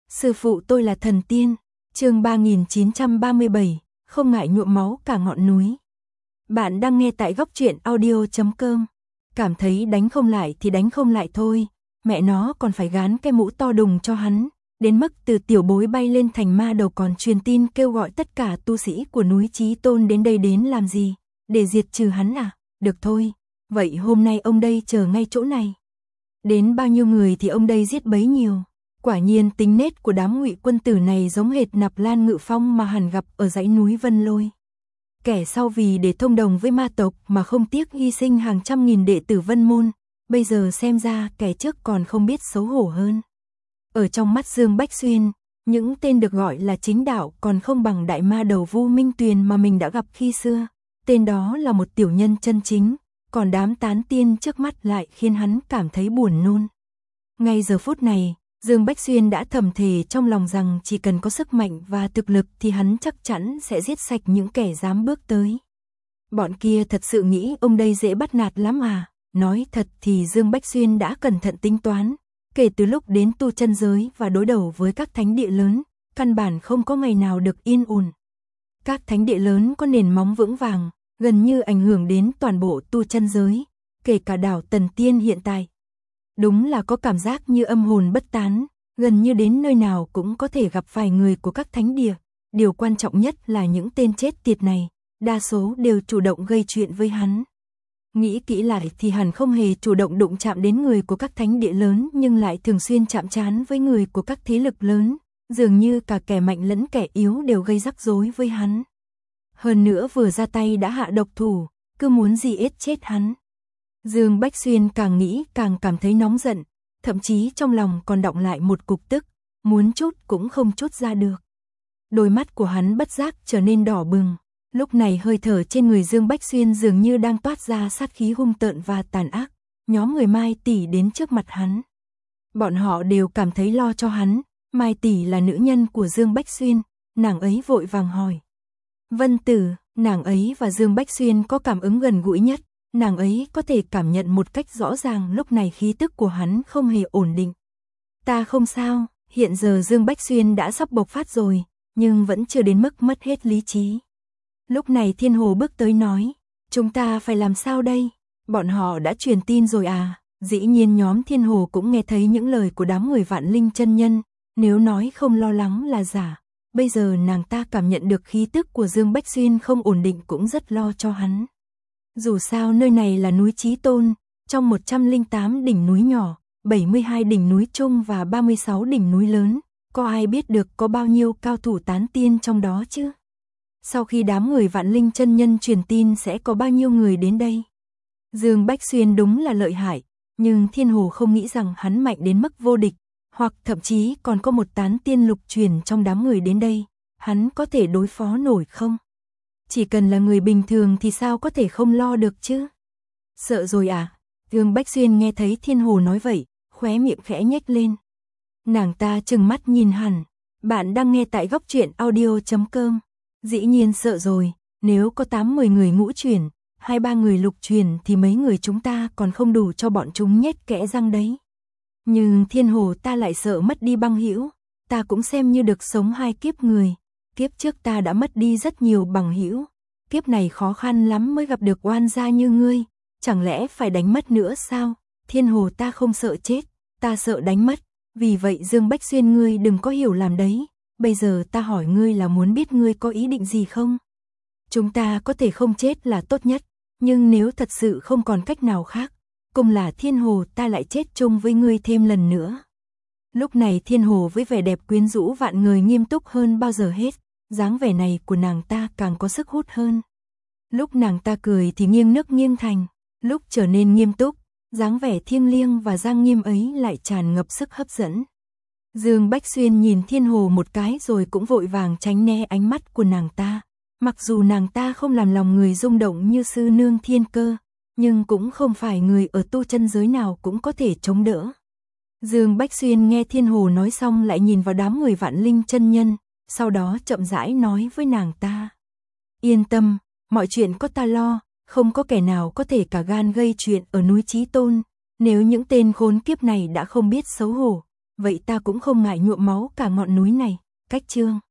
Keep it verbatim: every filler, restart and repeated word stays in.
Sư phụ tôi là thần tiên. Chương ba nghìn chín trăm ba mươi bảy, không ngại nhuộm máu cả ngọn núi. Bạn đang nghe tại góc truyện audio chấm com. Cảm thấy đánh không lại thì đánh không lại thôi, mẹ nó còn phải gán cái mũ to đùng cho hắn, đến mức từ tiểu bối bay lên thành ma đầu còn truyền tin kêu gọi tất cả tu sĩ của núi Chí Tôn đến đây đến làm gì, để diệt trừ hắn à? Được thôi, vậy hôm nay ông đây chờ ngay chỗ này. Đến bao nhiêu người thì ông đây giết bấy nhiêu. Quả nhiên tính nết của đám Ngụy quân tử này giống hệt Nạp Lan Ngự Phong mà Hàn gặp ở dãy núi Vân Lôi. Kẻ sau vì để thông đồng với ma tộc mà không tiếc hy sinh hàng trăm nghìn đệ tử Vân Môn, bây giờ xem ra kẻ trước còn không biết xấu hổ hơn. Ở trong mắt Dương Bách Xuyên, những tên được gọi là chính đạo còn không bằng đại ma đầu Vu Minh Tuyền mà mình đã gặp khi xưa. Tên đó là một tiểu nhân chân chính, còn đám tán tiên trước mắt lại khiến hắn cảm thấy buồn nôn. Ngay giờ phút này, Dương Bách Xuyên đã thầm thề trong lòng rằng chỉ cần có sức mạnh và thực lực thì hắn chắc chắn sẽ giết sạch những kẻ dám bước tới. Bọn kia thật sự nghĩ ông đây dễ bắt nạt lắm à? Nói thật thì Dương Bách Xuyên đã cẩn thận tính toán, kể từ lúc đến tu chân giới và đối đầu với các thánh địa lớn, căn bản không có ngày nào được yên ổn. Các thánh địa lớn có nền móng vững vàng, gần như ảnh hưởng đến toàn bộ tu chân giới, kể cả đảo Tần Tiên hiện tại. Đúng là có cảm giác như âm hồn bất tán, gần như đến nơi nào cũng có thể gặp phải người của các thánh địa. Điều quan trọng nhất là những tên chết tiệt này, đa số đều chủ động gây chuyện với hắn. Nghĩ kỹ lại thì hẳn không hề chủ động đụng chạm đến người của các thánh địa lớn nhưng lại thường xuyên chạm trán với người của các thế lực lớn, dường như cả kẻ mạnh lẫn kẻ yếu đều gây rắc rối với hắn. Hơn nữa vừa ra tay đã hạ độc thủ, cứ muốn gì ết chết hắn. Dương Bách Xuyên càng nghĩ càng cảm thấy nóng giận, thậm chí trong lòng còn đọng lại một cục tức, muốn trút cũng không trút ra được. Đôi mắt của hắn bất giác trở nên đỏ bừng, lúc này hơi thở trên người Dương Bách Xuyên dường như đang toát ra sát khí hung tợn và tàn ác. Nhóm người Mai Tỷ đến trước mặt hắn. Bọn họ đều cảm thấy lo cho hắn, Mai Tỷ là nữ nhân của Dương Bách Xuyên, nàng ấy vội vàng hỏi. Vân Tử, nàng ấy và Dương Bách Xuyên có cảm ứng gần gũi nhất. Nàng ấy có thể cảm nhận một cách rõ ràng lúc này khí tức của hắn không hề ổn định. Ta không sao, hiện giờ Dương Bách Xuyên đã sắp bộc phát rồi, nhưng vẫn chưa đến mức mất hết lý trí. Lúc này Thiên Hồ bước tới nói, chúng ta phải làm sao đây? Bọn họ đã truyền tin rồi à? Dĩ nhiên nhóm Thiên Hồ cũng nghe thấy những lời của đám người Vạn Linh chân nhân, nếu nói không lo lắng là giả. Bây giờ nàng ta cảm nhận được khí tức của Dương Bách Xuyên không ổn định cũng rất lo cho hắn. Dù sao nơi này là núi Chí Tôn, trong một trăm lẻ tám đỉnh núi nhỏ, bảy mươi hai đỉnh núi chung và ba mươi sáu đỉnh núi lớn, có ai biết được có bao nhiêu cao thủ tán tiên trong đó chứ? Sau khi đám người Vạn Linh chân nhân truyền tin sẽ có bao nhiêu người đến đây? Dương Bách Xuyên đúng là lợi hại, nhưng Thiên Hồ không nghĩ rằng hắn mạnh đến mức vô địch, hoặc thậm chí còn có một tán tiên lục truyền trong đám người đến đây, hắn có thể đối phó nổi không? Chỉ cần là người bình thường thì sao có thể không lo được chứ? Sợ rồi à? Dương Bách Xuyên nghe thấy Thiên Hồ nói vậy, khóe miệng khẽ nhếch lên. Nàng ta trừng mắt nhìn hẳn. Bạn đang nghe tại góc truyện audio chấm com. Dĩ nhiên sợ rồi, nếu có tám mười người ngũ truyền, hai ba người lục truyền thì mấy người chúng ta còn không đủ cho bọn chúng nhét kẽ răng đấy. Nhưng Thiên Hồ ta lại sợ mất đi băng hữu, ta cũng xem như được sống hai kiếp người. Kiếp trước ta đã mất đi rất nhiều bằng hữu, kiếp này khó khăn lắm mới gặp được oan gia như ngươi, chẳng lẽ phải đánh mất nữa sao? Thiên Hồ ta không sợ chết, ta sợ đánh mất, vì vậy Dương Bách Xuyên ngươi đừng có hiểu làm đấy, bây giờ ta hỏi ngươi là muốn biết ngươi có ý định gì không? Chúng ta có thể không chết là tốt nhất, nhưng nếu thật sự không còn cách nào khác, cùng là Thiên Hồ ta lại chết chung với ngươi thêm lần nữa. Lúc này Thiên Hồ với vẻ đẹp quyến rũ vạn người nghiêm túc hơn bao giờ hết, dáng vẻ này của nàng ta càng có sức hút hơn. Lúc nàng ta cười thì nghiêng nước nghiêng thành, lúc trở nên nghiêm túc, dáng vẻ thiêng liêng và trang nghiêm ấy lại tràn ngập sức hấp dẫn. Dương Bách Xuyên nhìn Thiên Hồ một cái rồi cũng vội vàng tránh né ánh mắt của nàng ta. Mặc dù nàng ta không làm lòng người rung động như sư nương Thiên Cơ, nhưng cũng không phải người ở tu chân giới nào cũng có thể chống đỡ. Dương Bách Xuyên nghe Thiên Hồ nói xong lại nhìn vào đám người Vạn Linh chân nhân, sau đó chậm rãi nói với nàng ta. Yên tâm, mọi chuyện có ta lo, không có kẻ nào có thể cả gan gây chuyện ở núi Chí Tôn, nếu những tên khốn kiếp này đã không biết xấu hổ, vậy ta cũng không ngại nhuộm máu cả ngọn núi này. Cách chương